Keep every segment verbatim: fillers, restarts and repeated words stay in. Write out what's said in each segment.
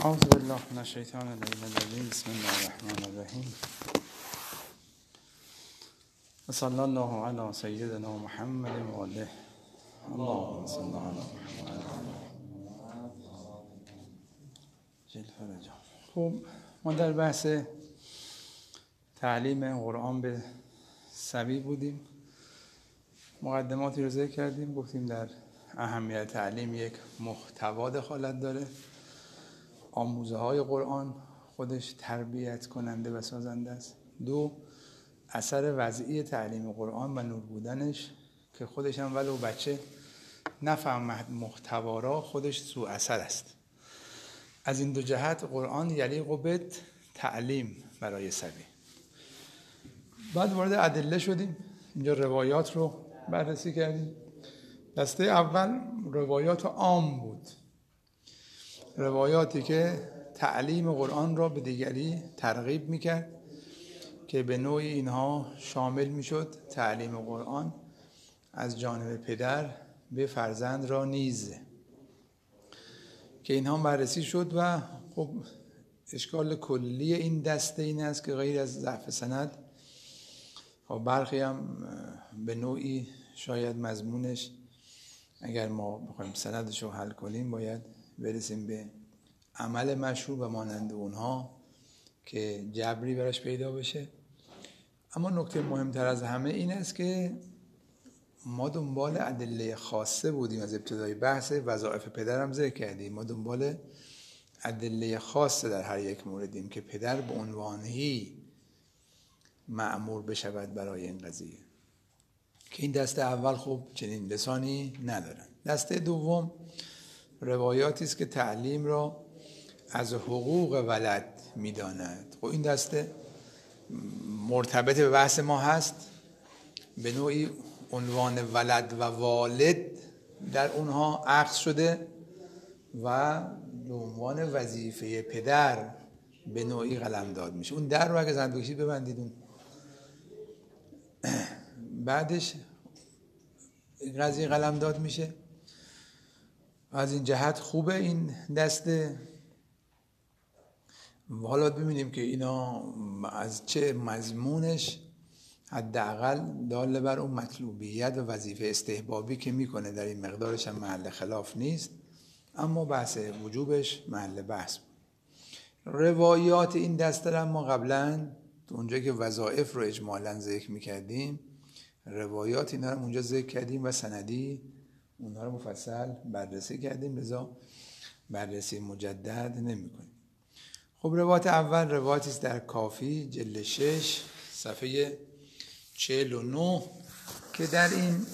اعوذ بالله من الشیطان الرجیم. بسم الله الرحمن الرحیم. و صلی الله علی سیدنا محمد و آله. اللهم صل علی محمد. جل فرجا. خب ما در بحث تعلیم قرآن به صبی بودیم. مقدماتی رو ذکر کردیم، گفتیم در اهمیت تعلیم یک محتوا دخالت داره. آموزه های قرآن خودش تربیت کننده و سازنده است. دو، اثر وضعی تعلیم قرآن و نور بودنش که خودش هم ولو بچه نفهمد محتوا را، خودش سوء اثر است. از این دو جهت قرآن یلیق به تعلیم برای صبی. بعد وارد ادله شدیم. اینجا روایات رو بررسی کردیم. دسته اول روایات عام بود، روایاتی که تعلیم قرآن را به دیگری ترغیب میکرد که به نوعی اینها شامل میشد تعلیم قرآن از جانب پدر به فرزند را نیز، که اینها بررسی شد. و خب اشکال کلی این دسته این است که غیر از ضعف سند، خب برخی هم به نوعی شاید مضمونش اگر ما بخوایم سندش رو حل کنیم باید برسیم به عمل مشروع و مانند اونها که جبری براش پیدا بشه. اما نکته مهمتر از همه این است که ما دنبال ادله خاصه بودیم. از ابتدای بحث وظایف پدر هم ذکر کردیم. ما دنبال ادله خاصه در هر یک موردیم که پدر به عنوانهی مأمور بشود برای این قضیه، که این دسته اول خب چنین لسانی ندارن. دسته دوم روایاتی است که تعلیم را از حقوق ولد می‌داند. خب این دسته مرتبط به بحث ما هست. به نوعی عنوان ولد و والد در اونها اخذ شده و به عنوان وظیفه پدر به نوعی قلمداد میشه. اون در رو اگه زند بکشید ببندید. اون بعدش قضیه قلمداد میشه. از این جهت خوبه این دسته. حالا ببینیم که اینا از چه مضمونش حداقل دال بر اون مطلوبیت و وظیفه استحبابی که میکنه در این مقدارش هم محل خلاف نیست، اما بحث وجوبش محل بحث بود. روایات این دسته را ما قبلا اونجا که وظایف رو اجمالاً ذکر میکردیم روایات اینا رو اونجا ذکر کردیم و سندی اونها رو مفصل بررسی کردیم، لذا بررسی مجدد نمی کنیم. خب روایت اول روایتی است در کافی جلد شش صفحه چهل و نه که در این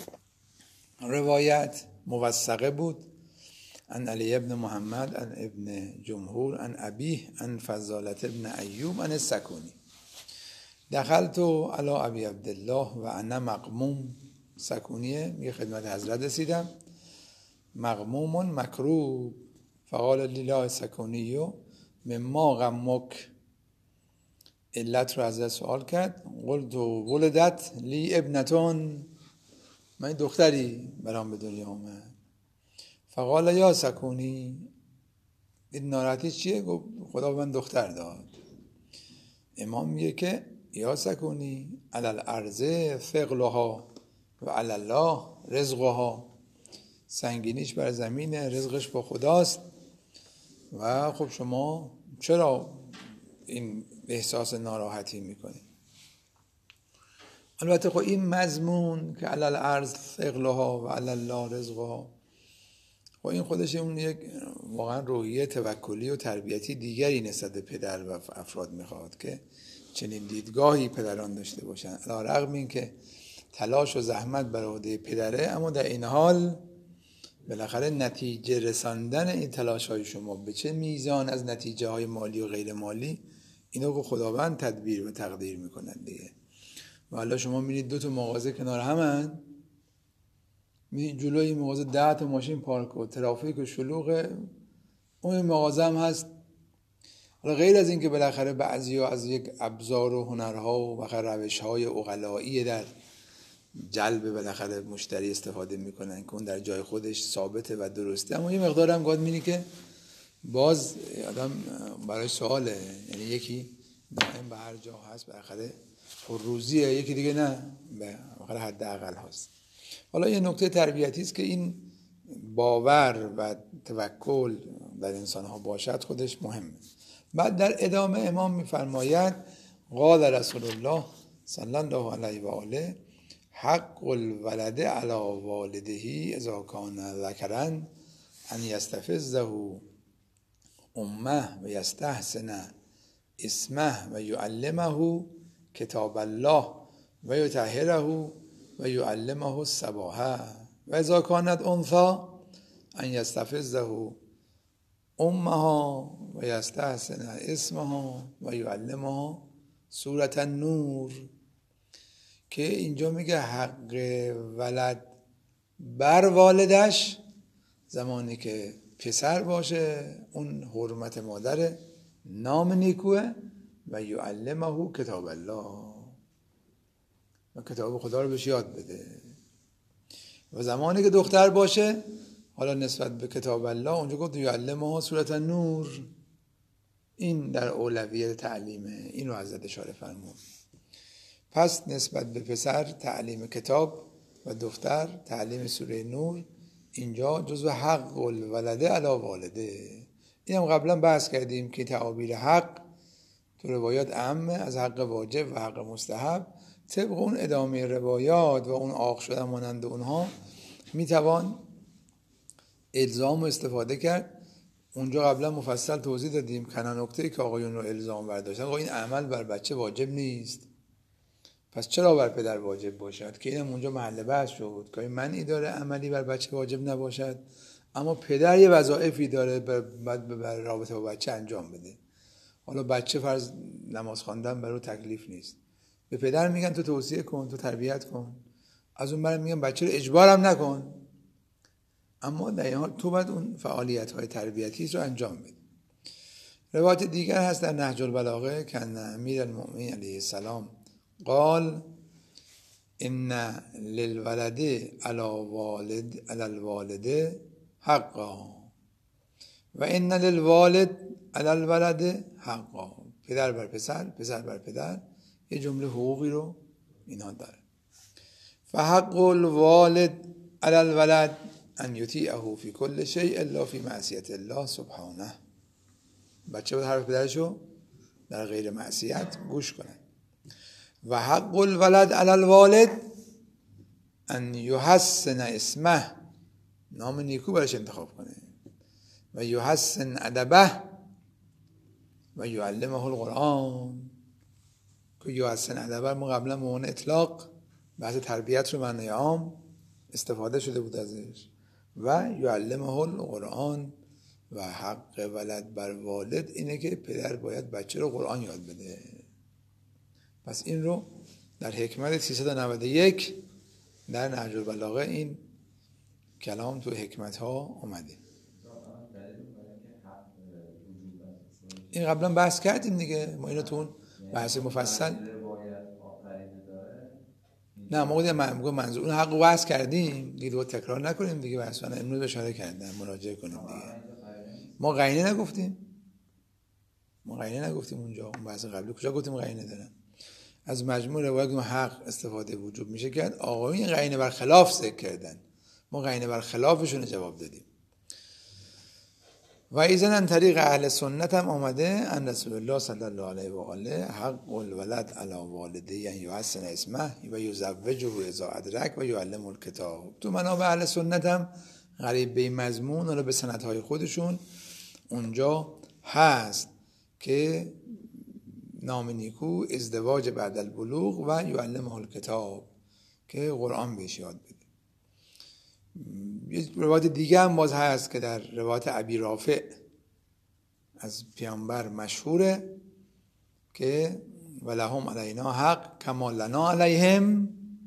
روایت موثقه بود. عن علی ابن محمد عن ابن جمهور عن ابیه عن فضالة ابن ایوب عن السکونی دخلت علی ابی عبدالله و انا مغموم. سکونیه میگه خدمت حضرت رسیدم، مغموم مکروب، فقال لیلا سکونیو مما غمک، علت رو حضرت سوال کرد. قلت ولدت لی ابنتون، من دختری برام به دنیا اومد. فقال یا سکونی، این ناراحتی چیه؟ گفت خدا من دختر داد. امام میگه که یا سکونی علی الارض ثقلها و علی الله رزقها، سنگینیش بر زمین، رزقش با خداست. و خب شما چرا این احساس ناراحتی میکنید؟ البته خب این مضمون که علی الارض ثقلها و علی الله رزقها، خب این خودش اون یک واقعا روحیه توکلی و تربیتی دیگری نسبت به پدر و افراد میخواد که چنین دیدگاهی پدران داشته باشن، علی رغم این که تلاش و زحمت بر عهده پدره، اما در این حال بالاخره نتیجه رساندن این تلاش های شما به چه میزان از نتیجه های مالی و غیر مالی، اینو که خداوند تدبیر و تقدیر میکنن دیگه. و حالا شما میرید دو تا مغازه کنار همن، میرید جلوی مغازه ده تا ماشین پارک و ترافیک و شلوغه، اون مغازه هم هست. حالا غیر از این که بالاخره بعضیا از یک ابزار و هنرها و بالاخره روش‌های عقلایی در جلب بالاخره مشتری استفاده میکنن که اون در جای خودش ثابته و درسته، اما یه مقدار هم گاد می‌بینی که باز آدم برای سواله، یعنی یکی دائم به هر جا هست بالاخره پرروزیه، یکی دیگه نه بالاخره حداقل هست. حالا یه نکته تربیتی است که این باور و توکل در انسان ها باشد خودش مهمه. بعد در ادامه امام میفرماید قال رسول الله صلی الله علیه و آله حق الولد علی والده اذا کان ذکرا ان یستفزه امه و یستحسن اسمه و یعلمه کتاب الله و یطهره و یعلمه السباحه و اذا کانت انثی ان یستفزه امها و یستحسن اسمها و یعلمها سورة النور. که اینجا میگه حق ولد بر والدش زمانی که پسر باشه اون حرمت مادر، نام نیکوه و یعلمه کتاب الله و کتاب خدا رو بهش یاد بده. و زمانی که دختر باشه حالا نسبت به کتاب الله اونجا گفت یعلمه سورة النور، این در اولویت تعلیمه، این رو حضرت اشاره فرمود. پس نسبت به پسر تعلیم کتاب و دختر تعلیم سوره نور، اینجا جزو حق الولده علی والده. این هم قبلا بحث کردیم که تعابیر حق تو روایات عامه از حق واجب و حق مستحب. طبق اون ادامه روایات و اون عاق شدن مانند اونها میتوان الزام استفاده کرد. اونجا قبلا مفصل توضیح دادیم کنا نکته که آقایون رو الزام برداشتن. آقا این عمل بر بچه واجب نیست، پس چرا بر پدر واجب باشد؟ که اینم اونجا محل بحث شد که منعی داره عملی بر بچه واجب نباشد، اما پدر یه وظایفی داره بعد بر رابطه با بچه انجام بده. حالا بچه فرض نماز خواندن برای تکلیف نیست، به پدر میگن تو توصیه کن، تو تربیت کن. از اون برای میگن بچه رو اجبارم نکن، اما در این حال تو باید اون فعالیت های تربیتی رو انجام بدی. روایت دیگر هست در نهج البلاغه که امیر المؤمنین علیه السلام قال ان للولد علی والد علی الوالد حقا و ان للوالد علی الولد حقا. پدر بر پسر، پسر بر پدر یه جمله حقوقی رو اینها داره. فحق الوالد علی الولد ان یطیعه فی کل شیء الا فی معصیت الله سبحانه. بچه باید حرف پدرشو در غیر معصیت گوش کنه. و حق الولد علی الوالد ان یحسن اسمه، نام نیکو برش انتخاب کنه، و یحسن ادبه و یعلمه القرآن. که یحسن ادبه ما قبلا به عنوان اطلاق بحث تربیت رو معنی عام استفاده شده بود ازش. و یعلمه القرآن و حق ولد بر والد اینه که پدر باید بچه رو قرآن یاد بده. پس این رو در حکمت سیصد و نود و یک در نهج البلاغه این کلام تو حکمت ها اومده. این قبلا بحث کردیم دیگه، ما اینو تو اون بحث مفصل نه ما گفتیم منظور اون حق واسه کردیم دیگه، رو تکرار نکنیم دیگه. بحث من امروز اشاره کردم، مراجعه کنیم دیگه. ما قرینه نگفتیم، ما قرینه نگفتیم اونجا اون بحث قبلی کجا گفتیم قرینه دارن؟ از مجموع روایات حق استفاده وجوب میشه کرد. آقایون قرینه بر خلاف ذکر کردن، ما قرینه بر خلافشون جواب دادیم. و ایزن طریق اهل سنت هم آمده ان رسول الله صلی الله علیه و آله حق الولد علی والده ان یحسن اسمه و یزوجه اذا ادرک و یعلمه الکتاب. تو منابع اهل سنت هم قریب به مضمون ولی به سندهای خودشون اونجا هست که نام نیکو ازدواج بعد البلوغ و یعلمه الکتاب، که قرآن بهش یاد بده. یه روایت دیگه هم باز هست که در روایت ابی رافع از پیامبر مشهوره که ولهم علینا حق کما لنا علیهم،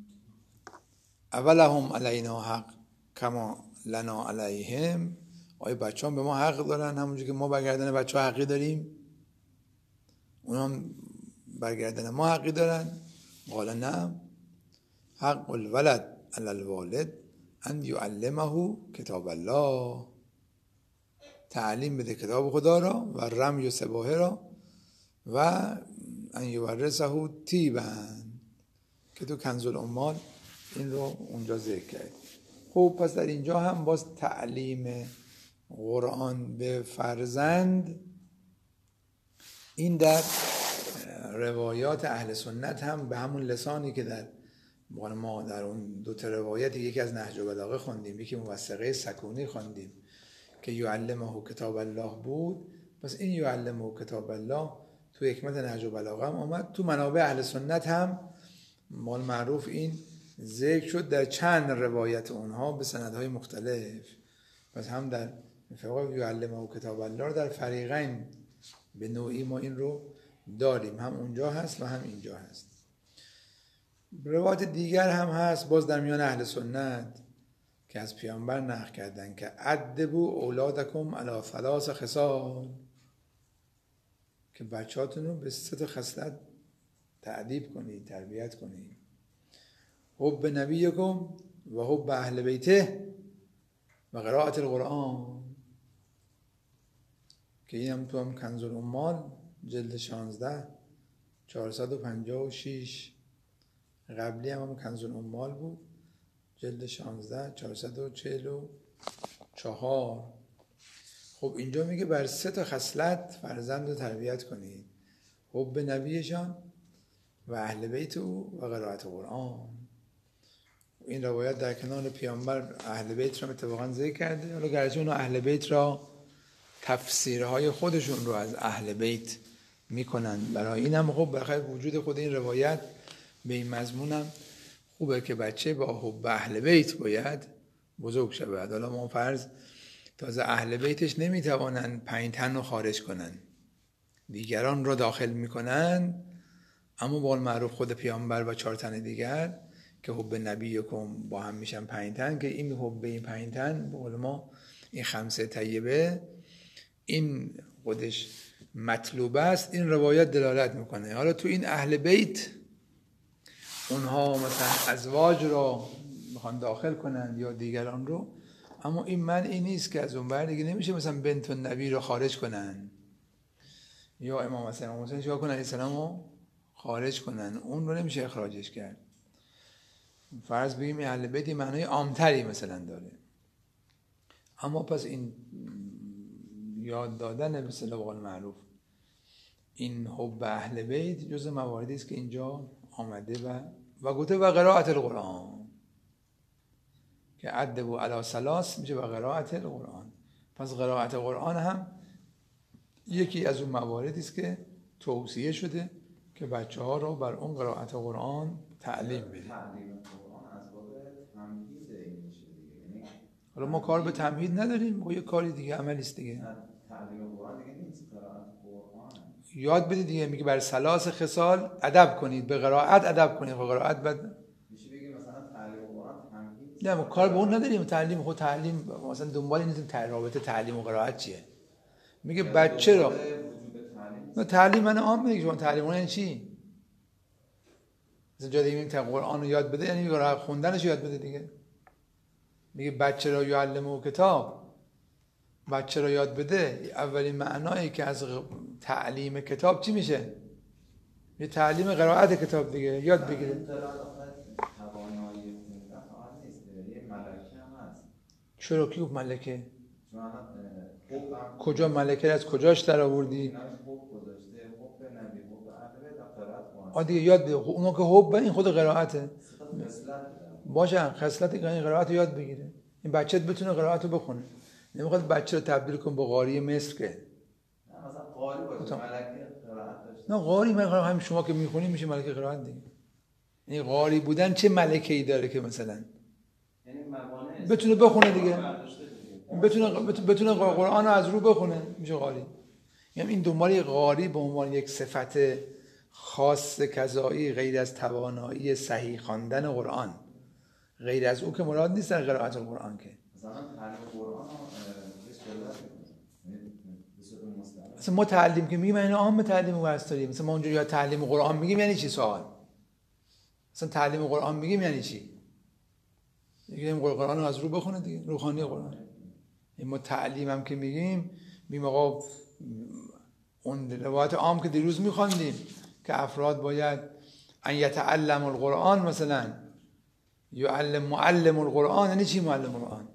اولهم علینا حق کما لنا علیهم. آیا بچه هم به ما حق دارن همونجور که ما برگردن بچه ها حقی داریم؟ اونا هم برگردن ما حقی دارن؟ قال نه، حق الولد علی الوالد ان یعلمه کتاب الله. تعلیم بده کتاب خدا را و رمی و سباحه را و ان یورثه طیبا که تو کنز العمال این رو اونجا ذکر کرد. خب پس در اینجا هم باز تعلیم قرآن به فرزند این در روایات اهل سنت هم به همون لسانی که در ما در اون دو تا روایت، یکی از نهج البلاغه خوندیم، یکی موثقه سکونی خوندیم که یعلمه کتاب الله بود. پس این یعلمه کتاب الله تو حکمت نهج البلاغه هم آمد، تو منابع اهل سنت هم مال معروف این ذکر شد در چند روایت اونها به سندهای مختلف. پس هم در فقه یعلمه کتاب الله رو در فریقین به نوعی ما این رو داریم، هم اونجا هست و هم اینجا هست. روایت دیگر هم هست باز در میان اهل سنت که از پیامبر نقل کردن که ادبوا اولادکم علی ثلاث خصال، که بچه‌هاتون رو به سه تا خصلت تأدیب کنید، تربیت کنید: حب نبیکم و حب اهل بیته و قرائت القرآن، که این هم تو هم کنز العمال جلد شانزده چهارصد و پنجاه و شش، قبلی هم هم کنز العمال بود جلد شانزده چهارصد و چهل و چهار. خب اینجا میگه بر سه تا خصلت فرزند رو تربیت کنید: حب نبیشان و اهل بیت او و قرائت قرآن. این روایت در کنار پیامبر اهل بیت را اتفاقا ذکر کرده، حالا گرچه اون اهل بیت را تفسیرهای خودشون رو از اهل بیت میکنن، برای این هم خب برای وجود خود این روایت به این مضمون هم خوبه که بچه با حب اهل بیت باید بزرگ شود. حالا ما فرض تازه اهل بیتش نمیتوانن پنج تن رو خارج کنن، دیگران رو داخل میکنن، اما با معروف خود پیامبر و چهار تن دیگر که حب نبیکم با هم میشن پنج تن، که این حب این پنج تن به قول ما این خمسه طیبه این خودش مطلوب است، این روایت دلالت میکنه. حالا تو این اهل بیت اونها مثلا ازواج رو میخوان داخل کنن یا دیگران رو، اما این معنی نیست که از اون بر دیگه نمیشه مثلا بنت النبی رو خارج کنن یا امام حسین امام حسین چیکار کنن علیه السلام رو خارج کنن، اون رو نمیشه اخراجش کرد. فرض بگیم اهل بیت معنای عامتری مثلا داره، اما پس این یاد دادن به اصطلاح قول معروف این حب اهل بیت جز مواردی است که اینجا آمده و و گفته و قرائت القرآن، که ادبوا علی ثلاث میشه و قرائت القرآن. پس قرائت قرآن هم یکی از اون مواردی است که توصیه شده که بچه ها رو بر اون قرائت قرآن تعلیم بده. حالا ما کار به تمهید نداریم، ما یه کاری دیگه عملی است دیگه. تعلیم قرآن دیگه نیست، قرائت قرآن یاد بدید دیگه، میگه بر ثلاث خصال ادب کنید، به قرائت ادب کنید. و قرائت بعد میشه بگیم مثلا تعلیم قرآن تمهید. نه ما کار به اون نداریم. تعلیم خود تعلیم مثلا دنبال این رابطه تعلیم و قرائت چیه؟ میگه بچه را نه تعلیم من عام میگه شما تعلیم اون یعنی چی؟ مثلا جا دیگه میگه قرآن رو یاد بده یعنی قرائت خوندنش یاد بده دیگه. میگه بچه را یعلمه کتاب، بچه را یاد بده، اولین معنایی که از تعلیم کتاب چی میشه؟ یه تعلیم قرائت کتاب دیگه، یاد بگیره. توانایی خوندن فقط نیست، یه ملکه هم هست. چرا کی ملکه؟ کجا ملکه از کجاش در آوردی؟ آ دیگه یاد بده. اونا که حب این خود قرائته. باشه خصلت این قرائت رو یاد بگیره. این بچه‌ت بتونه قرائت رو بخونه. نمیخواد بچه رو تبدیل کن به قاری مصر که. نه مثلا قاری باشه ملکه قرائت داشته. نه قاری من هم شما که میخونی میشه ملکه قرائت دیگه. یعنی قاری بودن چه ملکه‌ای داره که مثلا یعنی موانع بتونه بخونه دیگه. بتونه بتونه قرآن رو از رو بخونه میشه قاری. یعنی این دنبال قاری به عنوان یک صفت خاص کذایی غیر از توانایی صحیح خواندن قرآن، غیر از او که مراد نیست در قرائت القرآن که مثلا تعلیم قرآن مثلا ما تعلیم که میگیم یعنی عام تعلیم واسطاری، مثلا ما اونجا یا تعلیم قرآن میگیم یعنی چی سوال؟ مثلا تعلیم قرآن میگیم یعنی چی؟ میگیم قرآن رو از رو بخونه دیگه، روحانی قرآن. این ما تعلیم هم که میگیم بیم آقا اون روایت عام که دیروز میخواندیم که افراد باید ان یتعلم القرآن، مثلا یعلم معلم القرآن. یعنی چی معلم القرآن؟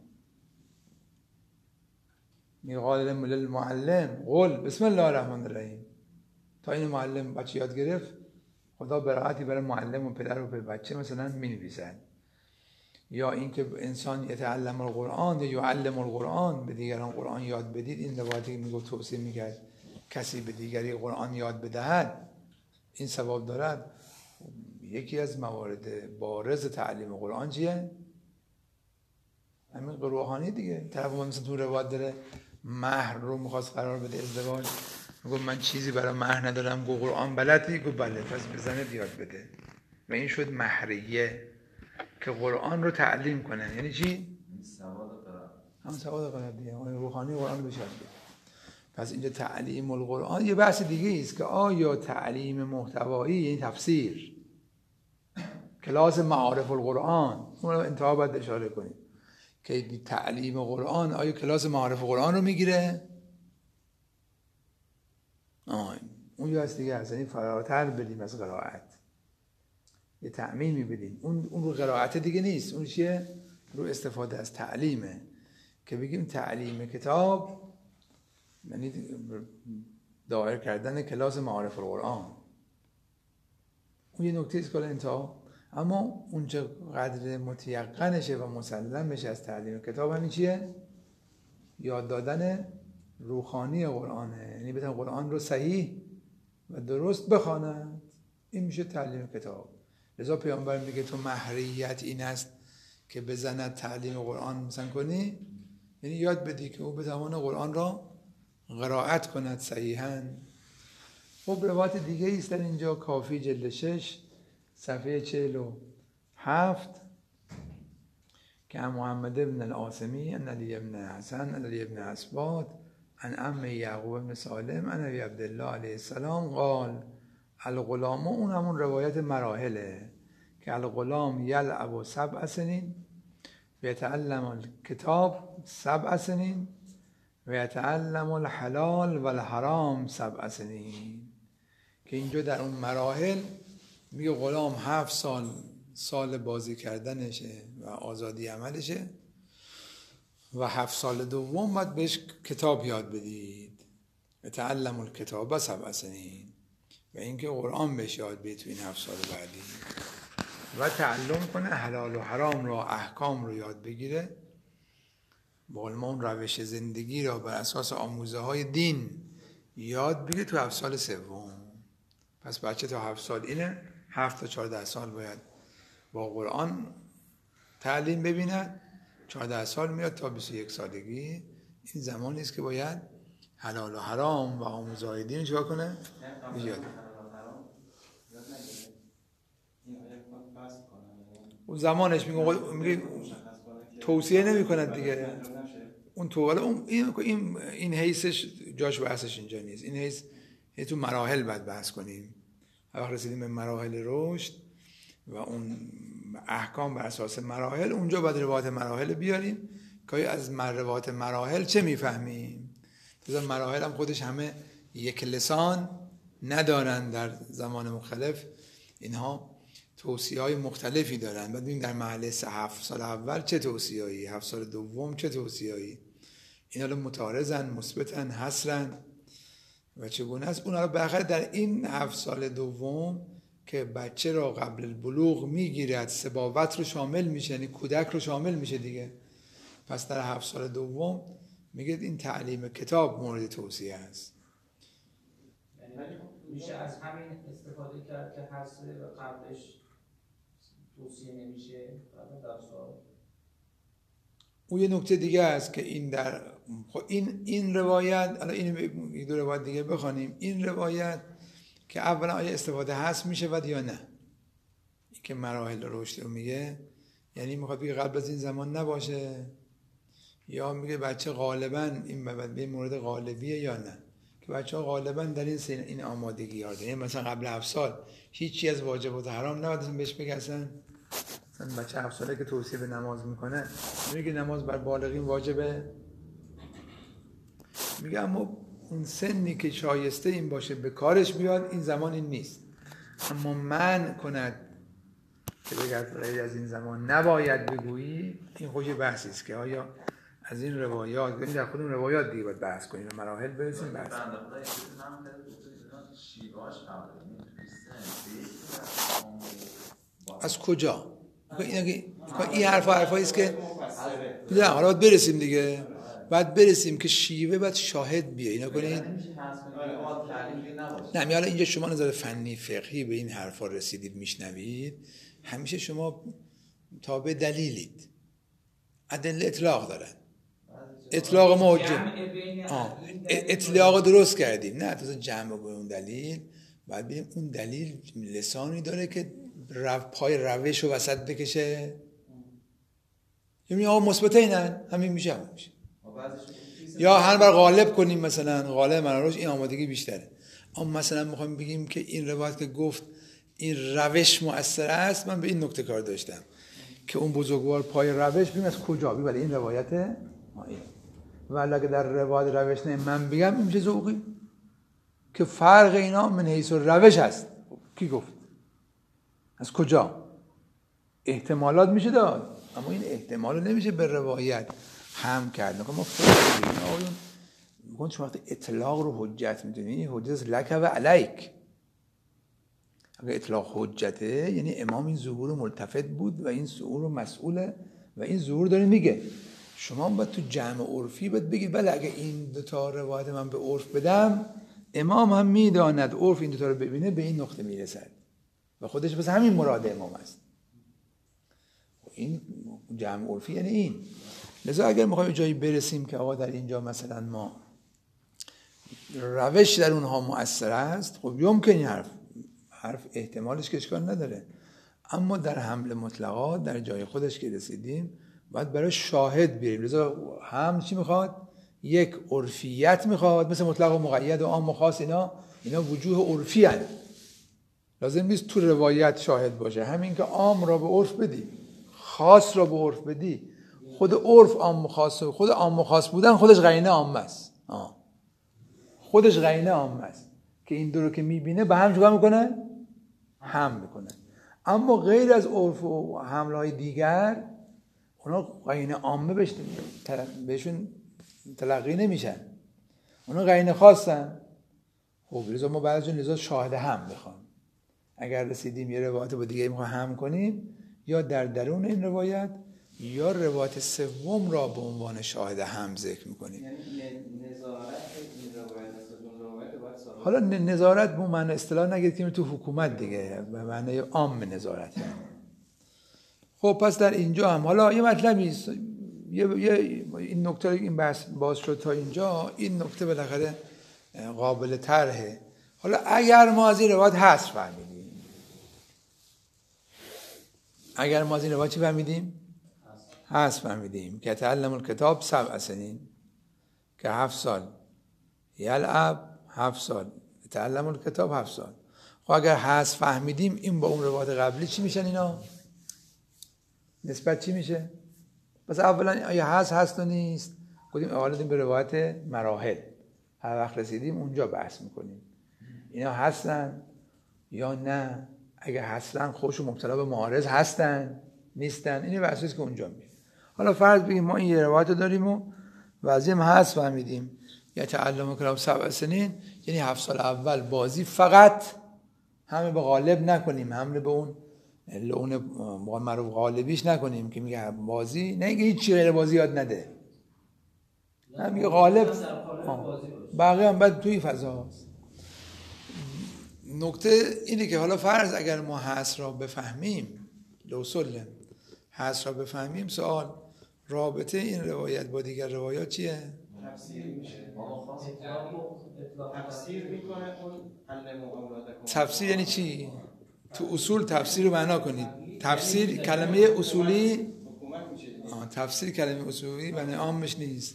میقال للمعلم قل بسم الله الرحمن الرحیم. تا این معلم بچه یاد گرفت، خدا براحتی برای معلم و پدر و بچه مثلا مینویسن. یا اینکه انسان یتعلم القرآن یا یعلم القرآن، به دیگران قرآن یاد بدید. این روایتی میگفت توصیه میکرد کسی به دیگری قرآن یاد بدهد این ثواب دارد. یکی از موارد بارز تعلیم قرآن چیه؟ همین روحانی دیگه. طرف مثلا تو روایت داره مهر رو میخواست قرار بده ازدواج، میگفت من چیزی برای مهر ندارم. گفت قرآن بلدی؟ گفت بله. پس بزنه یاد بده. و این شد مهریه که قرآن رو تعلیم کنه. یعنی چی؟ سواد قرآن. هم سواد قرآن دیگه. روحانی قرآن بشه. پس اینجا تعلیم القرآن یه بحث دیگه است که آیا تعلیم محتوایی یعنی تفسیر، کلاس معارف القرآن، اون رو انتها باید اشاره کنیم که تعلیم قرآن آیا کلاس معارف قرآن رو میگیره؟ آه اون یه هست دیگه هست. یعنی فراتر بدیم از قرائت، یه تعمیمی بدیم. اون اون رو قرائت دیگه نیست. اون چیه؟ رو استفاده از تعلیمه که بگیم تعلیم کتاب یعنی دایر کردن کلاس معارف القرآن. اون یه نکته است که انتها. اما اون چه قدر متیقنشه و مسلمشه از تعلیم کتاب همین چیه؟ یاد دادن روحانی قرآنه. یعنی بتونن قرآن رو صحیح و درست بخوانند. این میشه تعلیم کتاب. لذا پیامبر میگه تو مهریت این است که بزند تعلیم قرآن مثلا کنی، یعنی یاد بدی که او بتواند قرآن را قرائت کند صحیحاً. خب روایت دیگه ایست در اینجا، کافی جلد شش صفحه چهل و هفت که محمد ابن العاصمی ان علی ابن حسن ان علی ابن اسباط ان عم یعقوب ابن سالم ان ابی عبدالله علیه السلام قال الغلام. اون همون روایت مراحله که الغلام یلعب سبع سنین و یتعلم الکتاب سبع سنین و یتعلم الحلال و الحرام سبع سنین. که اینجا در اون مراحل میگه غلام هفت سال سال بازی کردنشه و آزادی عملشه و هفت سال دوم باید بهش کتاب یاد بدید. یتعلم الکتاب سبع سنین. و اینکه قرآن بهش یاد بدید تو این هفت سال بعدی و تعلم کنه حلال و حرام را، احکام رو یاد بگیره. با اون روش زندگی را بر اساس آموزه های دین یاد بگیره تو هفت سال سوم. پس بچه تا هفت سال اینه، هفت تا چهارده سال باید با قرآن تعلیم ببیند. چهارده سال میاد تا بیست و یک سالگی. این زمانی است که باید حلال و حرام و آموزه های دین چیکار کنه؟ یاد. اون زمانش میگه میگه توصیه نمی کند دیگه. اون تو ولی اون این این این حیثش جاش بحثش اینجا نیست. این حیث تو مراحل بعد بحث کنیم. وقتی رسیدیم به مراحل رشد و اون احکام بر اساس مراحل، اونجا باید روایت مراحل بیاریم که از روایت مراحل چه میفهمیم. مثلا مراحل هم خودش همه یک لسان ندارن، در زمان مختلف اینها توصیه های مختلفی دارن. بعد ببینیم در مرحله هفت سال اول چه توصیه‌ای، هفت سال دوم چه توصیه‌ای. اینا رو متعارضن، مثبتن، حصرن و چگونه است. اونا رو بالاخره در این هفت سال دوم که بچه را قبل البلوغ میگیرد، سباوت رو شامل میشه، یعنی کودک رو شامل میشه دیگه. پس در هفت سال دوم میگه این تعلیم کتاب مورد توصیه است. میشه از همین استفاده کرد که حصر و قبلش توصیه نمیشه قبل در سال. اون یه نکته دیگه است که این در این این روایت، الان این یک دو روایت دیگه بخوانیم. این روایت که اولا آیا استفاده هست میشه و یا نه، این که مراحل رشد رو میگه، یعنی میخواد بگه قبل از این زمان نباشه، یا میگه بچه غالبا این به مورد غالبیه یا نه، که بچه ها غالبا در این سن این آمادگی ها دارن. یعنی مثلا قبل هفت سال هیچی از واجبات حرام نباید بهش بگن. مثلا بچه هفت ساله که توصیه به نماز میکنه، میگه نماز بر بالغین واجبه، میگه اما اون سنی که شایسته این باشه به کارش بیاد این زمان این نیست. اما من کند که بگرد غیر از این زمان نباید بگویی، این خوش بحثی است که آیا از این روایات، این در خودم روایات دیگه باید بحث کنیم و مراحل برسیم بحث کنیم. از کجا؟ این این حرفا حرفایی است که نه حالا باید برسیم دیگه، بعد برسیم که شیوه باید شاهد بیه. اینا کنید نه می حالا اینجا شما نظر فنی فقهی به این حرفا رسیدید میشنوید، همیشه شما تابع دلیلید. ادله اطلاق دارن، اطلاق ما حجت اطلاق درست کردیم، نه تو جمع با اون دلیل باید ببینیم اون دلیل لسانی داره که رو پای روش رو وسط بکشه. یعنی آقا مثبت اینن همین میشه همین میشه، یا هر بار غالب کنیم مثلا غالب مناروش این آمادگی بیشتره. اما مثلا میخوایم بگیم که این روایت که گفت این روش مؤثر است، من به این نکته کار داشتم که اون بزرگوار پای روش ببین از کجا بی، ولی این روایت ما این ولی اگه در روایت روش نه من بگم این میشه ذوقی که فرق اینا من حیث روش هست. کی گفت؟ از کجا؟ احتمالات میشه داد، اما این احتمال نمیشه به روایت هم کرد. ما فرق بگیم آقایون میگن شما وقتی اطلاق رو حجت میدونی، حجت لک و علیک. اگه اطلاق حجته یعنی امام این ظهور ملتفت بود و این ظهور مسئوله و این ظهور داره میگه. شما باید تو جمع عرفی باید بگید بله اگه این دو تا روایت من به عرف بدم، امام هم میداند عرف این دو تا رو ببینه به این نقطه میرسد و خودش بس همین مراد امام است. این جمع عرفی یعنی این. لذا اگر میخوایم جایی برسیم که آقا در اینجا مثلا ما روش در اونها مؤثر است، خب یمکن این حرف حرف احتمالش که اشکال نداره، اما در حمل مطلقات در جای خودش که رسیدیم باید برای شاهد بریم. لذا هم چی میخواد؟ یک عرفیت میخواد، مثل مطلق و مقید و عام و خاص، اینا اینا وجوه عرفی هست، لازم نیست تو روایت شاهد باشه. همین که عام را به عرف بدی، خاص را به عرف بدی، خود عرف عام و خاص، خود عام و خاص بودن خودش قرینه عامه است. آه. خودش قرینه عامه است که این دو رو که میبینه به هم چیکار میکنه؟ هم میکنه. اما غیر از عرف و حملهای دیگر اونا قرینه عامه بهشون تلقی نمیشن، اونا قرینه خاصن. خب لذا ما بعد از اون لذا شاهد هم میخوام. اگر رسیدیم یه روایت با دیگه میخوام هم کنیم، یا در درون این روایت یا روایت سوم را به عنوان شاهد هم ذکر میکنیم. یعنی نظارت این روایت از اون روایت باید صادق. حالا نظارت به معنی اصطلاح نگید که تو حکومت دیگه، به معنی عام نظارت. خب پس در اینجا هم حالا یه مطلبی است، یه, یه این نکته این بحث باز شد تا اینجا، این نکته بالاخره قابل طرحه. حالا اگر ما از این روایت حذف فهمیدیم، اگر ما از این روایت چی فهمیدیم؟ حذف فهمیدیم که تعلم الکتاب سبع سنین، که هفت سال، یلعب هفت سال، تعلم الکتاب هفت سال. خب اگر حذف فهمیدیم این با اون روایت قبلی چی میشن اینا؟ نسبت چی میشه؟ پس اولا آیا هست هست و نیست؟ گفتیم اولا دیم به روایت مراحل، هر وقت رسیدیم اونجا بحث میکنیم اینا هستن یا نه. اگه هستن خودشون مبتلا به معارض هستن نیستن، این بحثیست که اونجا میشه. حالا فرض بگیم ما این یه روایت داریم و وضعیم هست فهمیدیم یا تعلم کلام سبع سنین، یعنی هفت سال اول بازی فقط همه به غالب نکنیم، حمله به اون لون معروف غالبیش نکنیم که میگه بازی، نه اینکه هیچ چی غیر بازی یاد نده، نه میگه غالب، بقیه هم بعد توی فضاست. نکته اینه که حالا فرض اگر ما حس را بفهمیم، لو سلم حس را بفهمیم، سوال رابطه این روایت با دیگر روایات چیه؟ تفسیر میشه. تفسیر میکنه اون علم اولادکم. تفسیر یعنی چی؟ تو اصول تفسیر رو معنا کنید. تفسیر کلمه اصولی، آه تفسیر کلمه اصولی معنی عامش نیست.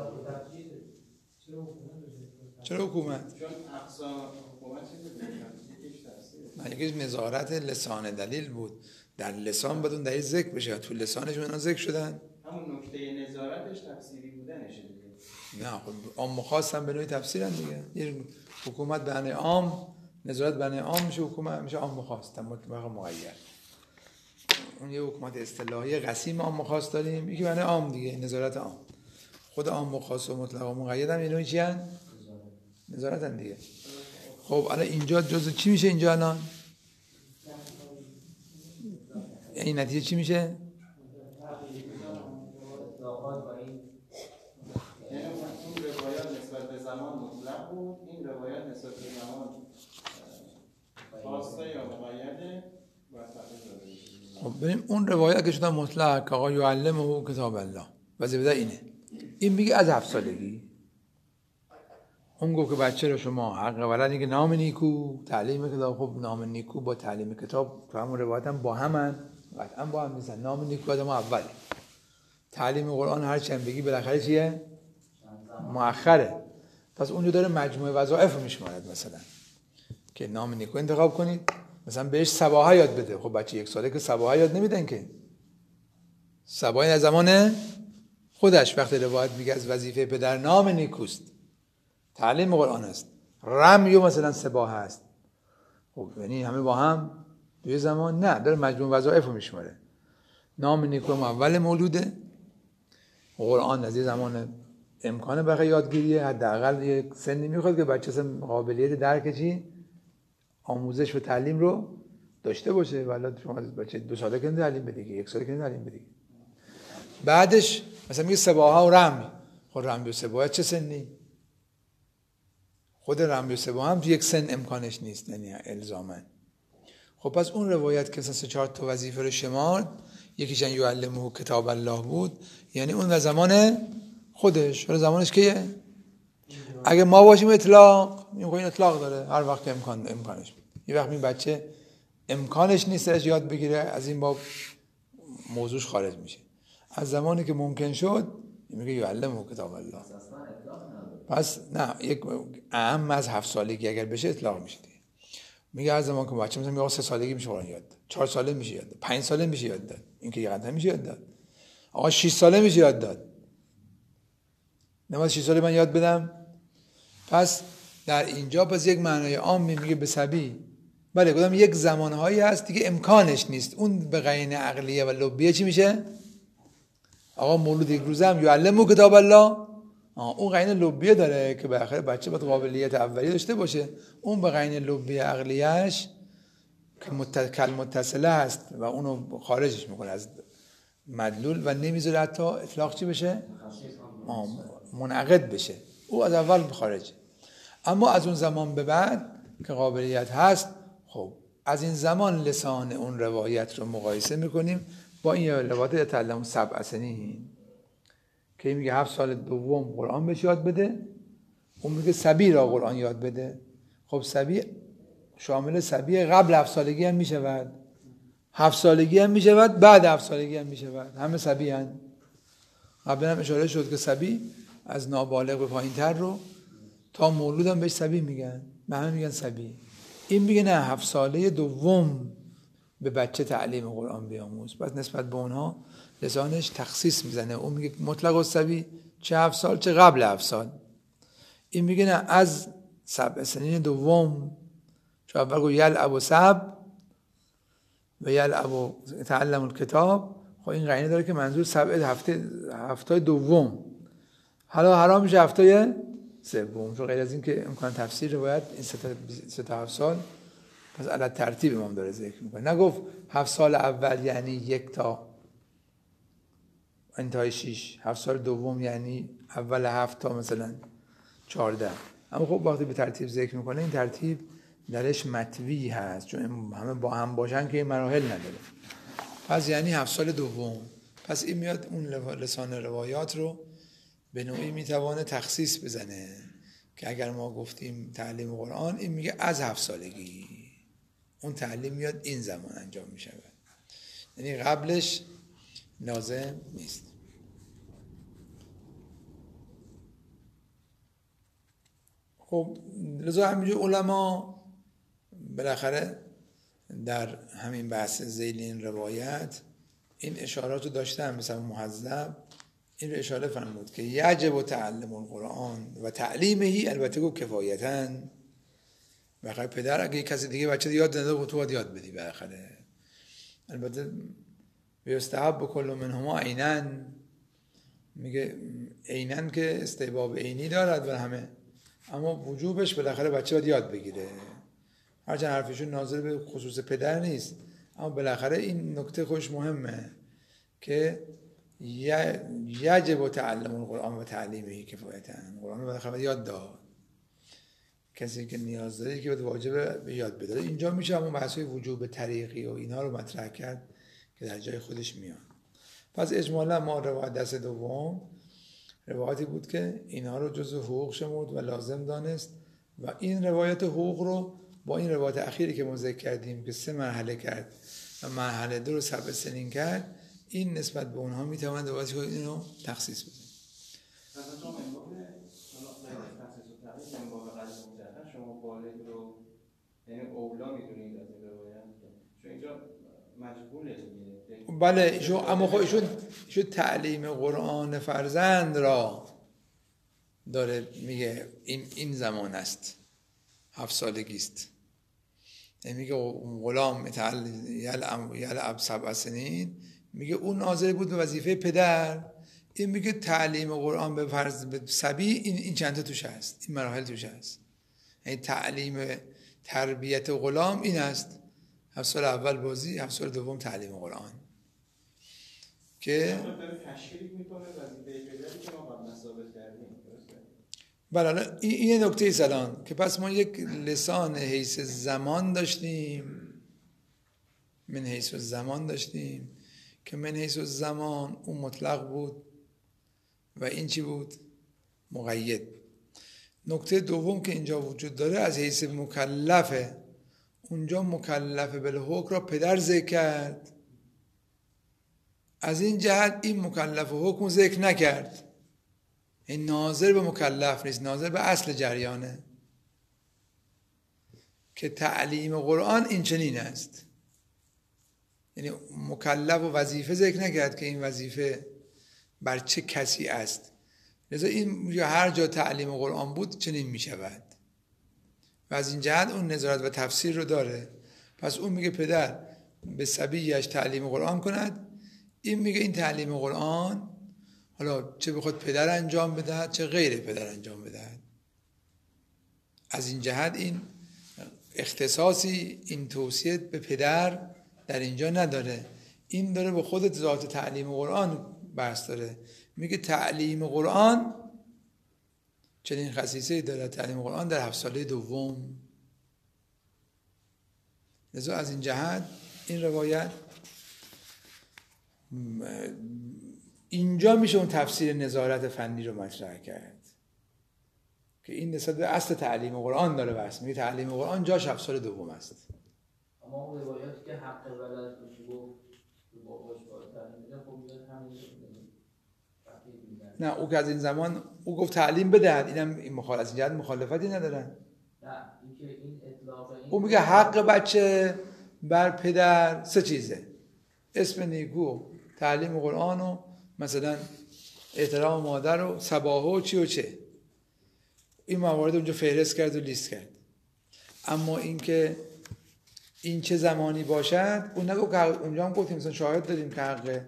چرا حکومت؟ چون اقسام حکومت چیزی بود. یکیش نظارت لسان دلیل بود، در لسان بدون دلیل ذکر بشه، تو لسانشون اینا ذکر شدن. همون نکته نظارتش تفسیری بودنشه دیگه. نه خب عام و خاص هم به نوعی تفسیرن دیگه. یه حکومت به معنی عام، نظارت به معنی عام میشه، حکومت میشه عام و خاص، مطلق و مقید. اون یه حکومت اصطلاحی قسیم عام و خاص داریم، یکی معنی عام دیگه، نظارت عام. خود عام و خاص و مطلق و مقید هم اینو چی ان؟ نظارتن دیگه. خب الان اینجا جزء چی میشه اینجا الان؟ این نتیجه چی میشه؟ یعنی اون روایات نسبت به زمان مطلق بود، این روایات نسبت به زمان خاصه یا مقیده و تغییر. خب ببین اون روایت که شده مطلق که آقا یعلمه کتاب الله وظیفه اینه، این میگه از هفت سالگی. اون گفت که بچه رو شما حق ولدی که نام نیکو تعلیم کتاب، خب نام نیکو با تعلیم کتاب تو همون روایت هم با همن، قطعا با هم نیستن. نام نیکو آدم اوله، تعلیم قرآن هر چند بگی بالاخره چیه؟ مؤخره. پس اونجا داره مجموعه وظایف رو میشمارد، مثلا که نام نیکو انتخاب کنید، مثلا بهش سباحه یاد بده. خب بچه یک ساله که سباحه یاد نمیدن که، سباحه از زمان خودش وقتی روایت میگه از وظیفه پدر نام نیکوست، تعلیم قرآن است. رمیو مثلا سباحه است. خب یعنی همه با هم توی زمان نه، داره مجموع وظایف رو میشماره. نام نیکو اول مولوده، قرآن از یه زمان امکان برای یادگیریه، حداقل یک سنی میخواد که بچه اصلا قابلیت درک چی آموزش و تعلیم رو داشته باشه. ولی شما بچه دو ساله که تعلیم بدی، یک ساله که تعلیم بدی. بعدش مثلا میگه سباحه و رمی. خب رمی و سباحه چه سنی؟ خود رمی و سباحه هم یک سن امکانش نیست، یعنی الزاماً. خب پس اون روایت که سه چهار تا وظیفه رو شمارد، یکیش یعلمه کتاب الله بود، یعنی اون در زمان خودش. حالا زمانش کیه؟ اگه ما باشیم اطلاق، این اطلاق داره هر وقت امکان امکانش بود. یه وقت این بچه امکانش نیستش یاد بگیره، از این باب موضوعش خارج میشه. از زمانی که ممکن شد میگه یعلمه کتاب الله. پس نه، یک اهم از هفت سالگی اگر بشه اطلاق میشه. میگه از زمان که بچه مثلا میگه سه سالگی میشه قرآن یاد داد، چهار ساله میشه یاد داد، پنج ساله میشه یاد داد، این که یقدر میشه یاد داد. آقا شش ساله میشه یاد داد، نماز شش ساله من یاد بدم. پس در اینجا پس یک معنای عام میگه به صبی. بله گفتم یک زمانهایی هست دیگه امکانش نیست، اون به قرینه عقلیه و لبیه چی میشه؟ آقا مولود یک روزه هم یعلمه کتاب الله، اون قرینه لبیه داره که به آخر بچه باید قابلیت اولیه داشته باشه. اون به قرینه لبیه عقلیهش که متکل متصله است و اونو خارجش میکنه از مدلول و نمیذاره حتی اطلاق چی بشه؟ منعقد بشه. او از اول خارجه. اما از اون زمان به بعد که قابلیت هست، خب از این زمان لسان اون روایت رو مقایسه میکنیم با این روایت یتعلمون سبع سنین که میگه هفت سال دوم قرآن بهش یاد بده، اون میگه سبی را قرآن یاد بده. خب سبی شامل سبی قبل هفت سالگی هم میشود، هفت سالگی هم میشود، بعد هفت سالگی هم میشود، همه سبی هم. قبلا هم اشاره شد که سبی از نابالغ به پایین تر رو تا مولود هم بهش سبی میگن، به همه میگن سبی. این میگه نه، هفت ساله دوم به بچه تعلیم قرآن بیاموز. پس نسبت به اونها لسانش تخصیص میزنه. اون میگه مطلق السبی چه هفت سال چه قبل هفت سال. این میگه نه، از سبع سنین دوم، چون اول گو یلعب و سب و یلعب و تعلم الکتاب. خب این قرینه داره که منظور سبع هفته هفته دوم، حالا حرام میشه هفته سوم. چون غیر از این که امکان تفسیر روایت این سه تا هفت سال، پس علی ترتیب امام داره ذکر میکنه. نگفت هفت سال اول یعنی یک تا انتهای شیش، هفت سال دوم یعنی اول هفت تا مثلا چارده. اما خب وقتی به ترتیب ذکر میکنه، این ترتیب درش مطوی هست، چون همه با هم باشن که این مراحل نداره. پس یعنی هفت سال دوم. پس این میاد اون لسان روایات رو به نوعی میتوانه تخصیص بزنه که اگر ما گفتیم تعلیم قرآن، این میگه از هفت سالگی اون تعلیم میاد این زمان انجام میشه، یعنی قبلش لازم نیست. خب لذا همینجور علما بالاخره در همین بحث ذیل این روایت این اشارات رو داشتن، مثلا محذب این رو اشاره فرمود که یجب تعلم القرآن و تعلیمهی، البته گفت کفایتاً، بخاطر پدر اگه کسی دیگه بچه یاد نده تو باید یاد بدی بالاخره. البته بیستحب کل منهما عیناً، میگه عیناً که استحباب عینی دارد و همه، اما وجوبش بالاخره بچه باید یاد بگیره، هرچند حرفشون ناظر به خصوص پدر نیست، اما بالاخره این نکته خوش مهمه که یجب تعلم القرآن و تعلیمه کفایتاً، قرآن رو بالاخره یاد داد، کسی که نیاز داره که واجبه به یاد بداره. اینجا میشه همون بحث‌های وجوب طریقی و اینا رو مطرح کرد که در جای خودش میان. پس اجمالا ما روایت دست دوم روایتی بود که اینها رو جزء حقوق شمرد و لازم دانست و این روایت حقوق رو با این روایت اخیری که ما ذکر کردیم که سه مرحله کرد و مرحله دو رو سبع سنین کرد، این نسبت به اونها میتواند روایتی که اینو تخصیص بده. مثلا شما منباب تخصیص و تقیید منباب قلب مجرد شما بالغ رو یعنی اولا میدونید از این روایت، چون اینجا مجبوله دیگه. بله ایشون، اما خب ایشون ایشون تعلیم قرآن فرزند را داره میگه این این زمان است، هفت سالگی است، میگه غلام متعلم یلعب سبع سنین، میگه اون ناظر بود به وظیفه پدر، این میگه تعلیم قرآن به فرض به صبی این این چند تا توش هست، این مراحل توش هست، یعنی تعلیم تربیت غلام این است، هفت سال اول بازی، هفت سال دوم تعلیم قرآن که تشکیل میکنه وظیفه پدری که ما قبلا ثابت کردیم. بله این این نکته ایست الان که پس ما یک لسان حیث زمان داشتیم، من حیث زمان داشتیم که من حیث زمان اون مطلق بود و این چی بود؟ مقید. نکته دوم که اینجا وجود داره از حیث مکلفه، اونجا مکلف بالحکم را پدر ذکر کرد، از این جهت این مکلف حکم ذکر نکرد، این ناظر به مکلف نیست، ناظر به اصل جریانه که تعلیم قرآن این چنین است، یعنی مکلف و وظیفه ذکر نکرد که این وظیفه بر چه کسی است، لذا این یا هر جا تعلیم قرآن بود چنین می شود و از این جهت اون نظارت و تفسیر رو داره. پس اون میگه پدر به صبیش تعلیم قرآن کند، این میگه این تعلیم قرآن حالا چه بخواد پدر انجام بدهد چه غیر پدر انجام بدهد، از این جهت این اختصاصی این توصیه به پدر در اینجا نداره، این داره به خود ذات تعلیم قرآن بحث داره، میگه تعلیم قرآن چنین خصیصه‌ای داره، تعلیم قرآن در هفت ساله دوم. لذا از این جهت این روایت اینجا میشه اون تفسیر نظارت فنی رو مطرح کرد که این نسبت به اصل تعلیم قرآن داره بحث میگه، تعلیم قرآن جاش هفت سال دوم است. اما اون روایتی که حق ولد بشه گفت باباش باید تعلیم بده، خب میگه همین نه او که از این زمان او گفت تعلیم بدهد، اینم این مخالفت، از این جهت مخالفتی ندارن. نه اینکه این اطلاق این او میگه حق بچه بر پدر سه چیزه، اسم نیکو، تعلیم قرآن و مثلا احترام مادر و صباحه و چی و چه، این موارد اونجا فهرست کرد و لیست کرد. اما اینکه این چه زمانی باشد اون نگو که اونجا هم گفتیم مثلا شاهد داریم که حق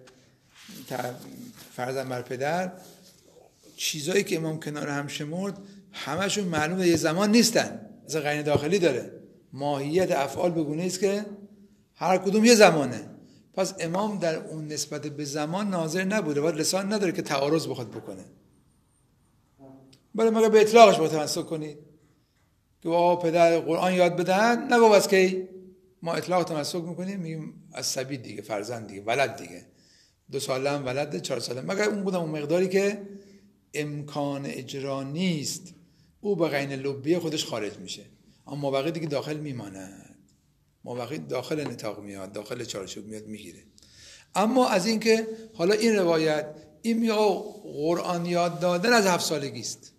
فرزند بر پدر، چیزایی که امام کنار هم شمرد همشون معلومه یه زمان نیستن، مثلا قرینه داخلی داره، ماهیت افعال بگونه است که هر کدوم یه زمانه، پس امام در اون نسبت به زمان ناظر نبوده، باید لسان نداره که تعارض بخواد بکنه، بله مگه به اطلاقش با تمسک کنید که آقا پدر قرآن یاد بدهن، نگو بس که ما اطلاق تمسک میکنیم میگیم از صبی دیگه، فرزند دیگه، ولد دیگه، دو ساله هم ولده، چهار ساله، مگر اون بودم اون مقداری که امکان اجرا نیست او به غین لبیه خودش خارج میشه، اما مابقی دیگه داخل میماند، مابقی داخل نطاق میاد، داخل چارچوب میاد میگیره. اما از این که حالا این روایت این میگه قرآن یاد دادن از هفت سالگی است،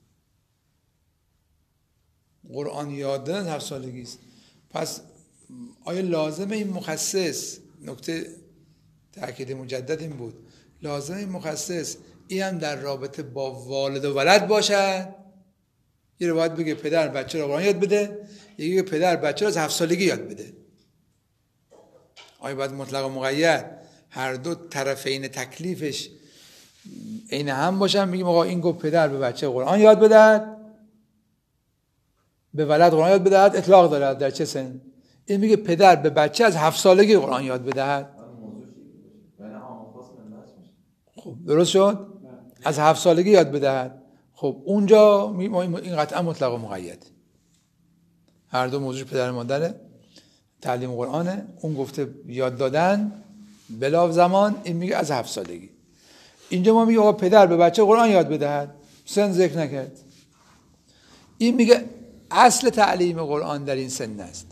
قرآن یاد دادن از هفت سالگی است، پس آیا لازمه این مخصص، نکته تأکید مجدد این بود، لازم این مخصص این هم در رابطه با والد و ولد باشد. یه روایت بگه پدر بچه رو قرآن یاد بده، یکی که پدر بچه رو از هفت سالگی یاد بده. آیا باید مطلق و مقید هر دو طرفین تکلیفش عین هم باشن؟ میگیم آقا این گفت پدر به بچه قرآن یاد بدهد، به ولد قرآن یاد بدهد، اطلاق دارد در چه سن؟ این میگه پدر به بچه از هفت سالگی قرآن یاد بدهد. خب درست شد؟ از هفت سالگی یاد بدهد. خب اونجا ما این قطعا مطلق و مقید، هر دو موضوع پدر و مادره، تعلیم قرآنه. اون گفته یاد دادن بلا زمان، این میگه از هفت سالگی. اینجا ما میگه آقا پدر به بچه قرآن یاد بدهد، سن ذکر نکرد. این میگه اصل تعلیم قرآن در این سن است،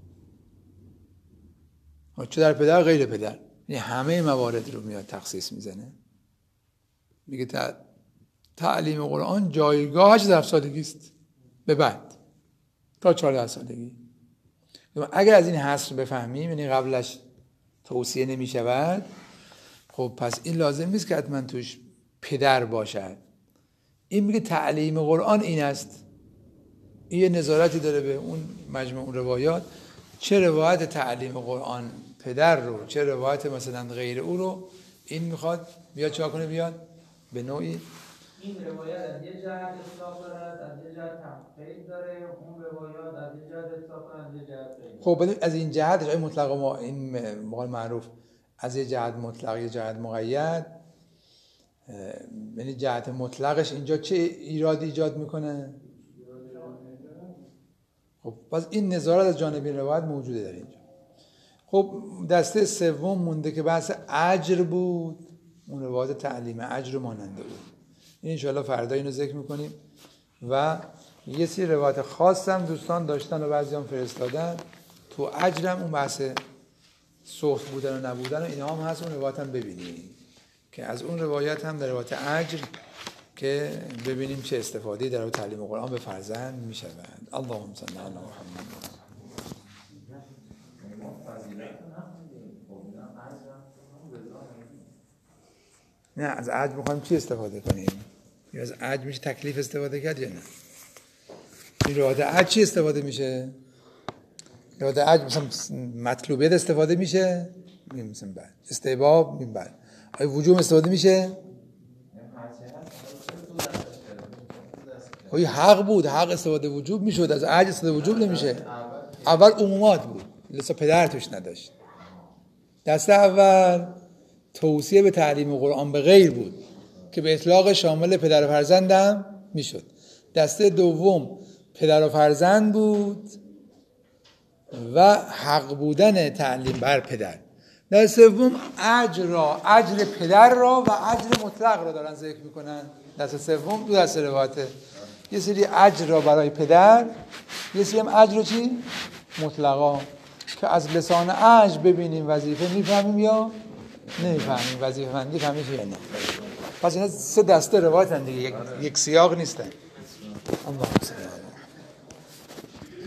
چه در پدر غیر پدر، یعنی همه موارد رو میاد تخصیص میزنه. میگه تعلیم قرآن جایگاهش از هفت سالگی است به بعد تا چهارده سالگی. اگر از این حصر بفهمیم، یعنی قبلش توصیه نمی شود، خب پس این لازم نیست که حتما توش پدر باشد. این میگه تعلیم قرآن این است. این یه نظارتی داره به اون مجموع اون روایات، چه روایت تعلیم قرآن پدر رو، چه روایت مثلا غیر او رو این میخواد بیاد چه کنه، بیاد به نوعی این روایت از یه جهت اطلاق دارد، از یه جهت تقیید داره، اون روایات از یه جهت اطلاق دارد، از یه جهت قید. خب از این جهت جای مطلق ما این مقال معروف از یه جهت مطلق یه جهت مقید، یعنی جهت مطلقش اینجا چه ایراد ایجاد میکنه؟ خب پس این نظارت از جانب این روایت موجوده در اینجا. خب دسته سوم مونده که بحث اجر بود، اون روایت تعلیم اجر ماننده بود. این انشاءالله فردا اینو ذکر میکنیم. و یه سری روایت خاص هم دوستان داشتن و بعضی هم فرستادن تو اجرم، اون بحث صحف بودن و نبودن و اینا هم هست، اون روایت هم ببینیم که از اون روایت هم در روایت اجر که ببینیم چه استفاده در تعلیم قرآن به فرزند میشود. اللهم صل علی محمد. نه از عجب میخوایم چی استفاده کنیم؟ یا از عجب میشه تکلیف استفاده کرد یا نه؟ این روایت عجب چی استفاده میشه؟ روایت عجب مثلا مطلوبیت استفاده میشه؟ میگیم مثلا بعد استحباب میگیم بعد آیا وجوب استفاده میشه؟ آیا حق بود، حق استفاده وجوب میشد، از عجب استفاده وجوب نمیشه. اول عمومات بود، لسا پدر توش نداشت. دسته اول توصیه به تعلیم قرآن به غیر بود که به اطلاق شامل پدر و فرزندم میشد. دسته دوم پدر و فرزند بود و حق بودن تعلیم بر پدر. دسته سوم اجر را، اجر پدر را و اجر مطلق را دارن ذکر میکنن. دسته سوم دو دسته روایته، یه سری اجر را برای پدر، یه سری هم اجر رو چی؟ مطلقا، که از لسان اجر ببینیم وظیفه میفهمیم یا نمیفهمیم، وظیفه مندی فهمیشه یا نه. پس اینا سه دسته روایت هم دیگه، یک, یک سیاق نیستن. اللهم صل